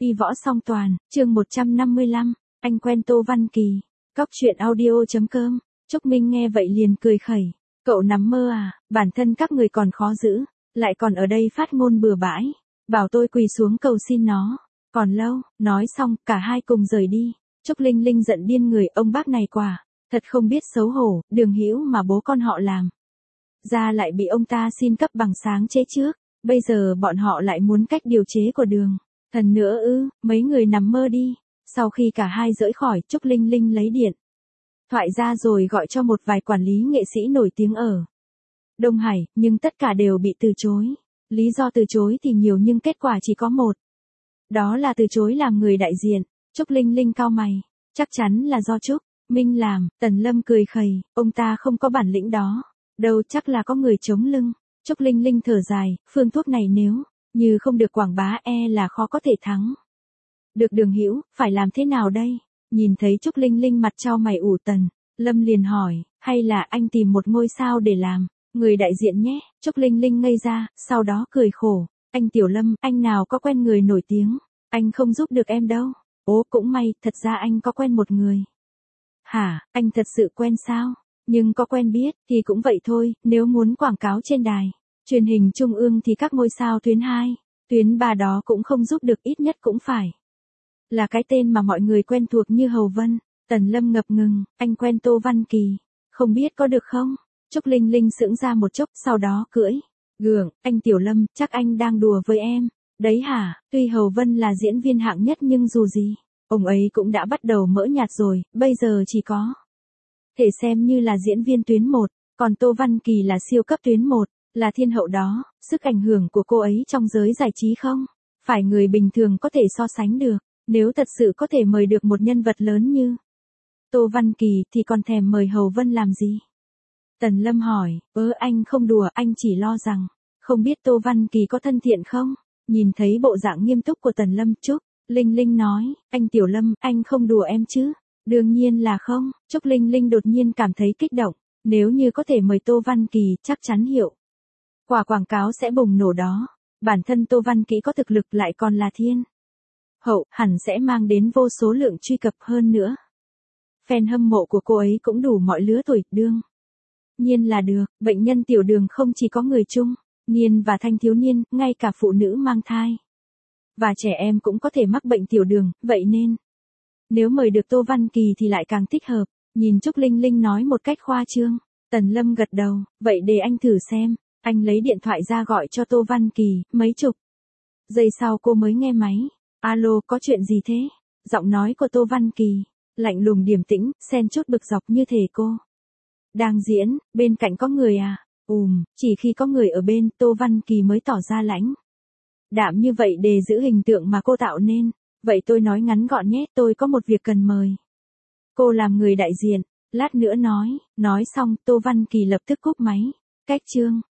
Y võ song toàn, chương 155, anh quen Tô Văn Kỳ. Cóc truyện audio.com. Trúc Minh nghe vậy liền cười khẩy. Cậu nằm mơ à, bản thân các người còn khó giữ, lại còn ở đây phát ngôn bừa bãi, bảo tôi quỳ xuống cầu xin nó. Còn lâu, nói xong, cả hai cùng rời đi. Trúc Linh Linh giận điên người, ông bác này quả, thật không biết xấu hổ, Đường Hữu mà bố con họ làm ra lại bị ông ta xin cấp bằng sáng chế trước, bây giờ bọn họ lại muốn cách điều chế của Đường Thần nữa ư? Mấy người nằm mơ đi. Sau khi cả hai rời khỏi, Trúc Linh Linh lấy điện thoại ra rồi gọi cho một vài quản lý nghệ sĩ nổi tiếng ở Đông Hải, nhưng tất cả đều bị từ chối. Lý do từ chối thì nhiều nhưng kết quả chỉ có một. Đó là từ chối làm người đại diện. Trúc Linh Linh cau mày. Chắc chắn là do Trúc Minh làm. Tần Lâm cười khẩy, ông ta không có bản lĩnh đó. Đâu, chắc là có người chống lưng. Trúc Linh Linh thở dài, phương thuốc này nếu như không được quảng bá là khó có thể thắng được Đường Hữu, phải làm thế nào đây? Nhìn thấy Trúc Linh Linh mặt trao mày ủ, Tần Lâm liền hỏi, hay là anh tìm một ngôi sao để làm người đại diện nhé? Trúc Linh Linh ngây ra, sau đó cười khổ, anh Tiểu Lâm, anh nào có quen người nổi tiếng, anh không giúp được em đâu. Ố, cũng may, thật ra anh có quen một người. Hả, anh thật sự quen sao? Nhưng có quen biết, thì cũng vậy thôi, nếu muốn quảng cáo trên đài truyền hình trung ương thì các ngôi sao tuyến 2, tuyến 3 đó cũng không giúp được, ít nhất cũng phải là cái tên mà mọi người quen thuộc như Hầu Vân. Tần Lâm ngập ngừng, anh quen Tô Văn Kỳ, không biết có được không? Trúc Linh Linh sững ra một chốc, sau đó cưỡi gượng, anh Tiểu Lâm, chắc anh đang đùa với em đấy hả? Tuy Hầu Vân là diễn viên hạng nhất nhưng dù gì, ông ấy cũng đã bắt đầu mỡ nhạt rồi, bây giờ chỉ có thể xem như là diễn viên tuyến 1, còn Tô Văn Kỳ là siêu cấp tuyến 1, là thiên hậu đó. Sức ảnh hưởng của cô ấy trong giới giải trí không phải người bình thường có thể so sánh được. Nếu thật sự có thể mời được một nhân vật lớn như Tô Văn Kỳ thì còn thèm mời Hầu Vân làm gì? Tần Lâm hỏi, anh không đùa, anh chỉ lo rằng, không biết Tô Văn Kỳ có thân thiện không? Nhìn thấy bộ dạng nghiêm túc của Tần Lâm, Trúc Linh Linh nói, anh Tiểu Lâm, anh không đùa em chứ? Đương nhiên là không. Trúc Linh Linh đột nhiên cảm thấy kích động, nếu như có thể mời Tô Văn Kỳ, chắc chắn hiệu quả quảng cáo sẽ bùng nổ đó. Bản thân Tô Văn Kỳ có thực lực lại còn là thiên hậu, hẳn sẽ mang đến vô số lượng truy cập hơn nữa. Fan hâm mộ của cô ấy cũng đủ mọi lứa tuổi, đương nhiên là được. Bệnh nhân tiểu đường không chỉ có người trung niên và thanh thiếu niên, ngay cả phụ nữ mang thai và trẻ em cũng có thể mắc bệnh tiểu đường, vậy nên nếu mời được Tô Văn Kỳ thì lại càng thích hợp. Nhìn Trúc Linh Linh nói một cách khoa trương, Tần Lâm gật đầu, vậy để anh thử xem. Anh lấy điện thoại ra gọi cho Tô Văn Kỳ, mấy chục giây sau cô mới nghe máy. Alo, có chuyện gì thế? Giọng nói của Tô Văn Kỳ lạnh lùng điềm tĩnh, xen chút bực dọc như thể cô đang diễn, bên cạnh có người à? Chỉ khi có người ở bên, Tô Văn Kỳ mới tỏ ra lãnh đạm như vậy để giữ hình tượng mà cô tạo nên. Vậy tôi nói ngắn gọn nhé, tôi có một việc cần mời cô làm người đại diện, lát nữa nói xong, Tô Văn Kỳ lập tức cúp máy. Cách chương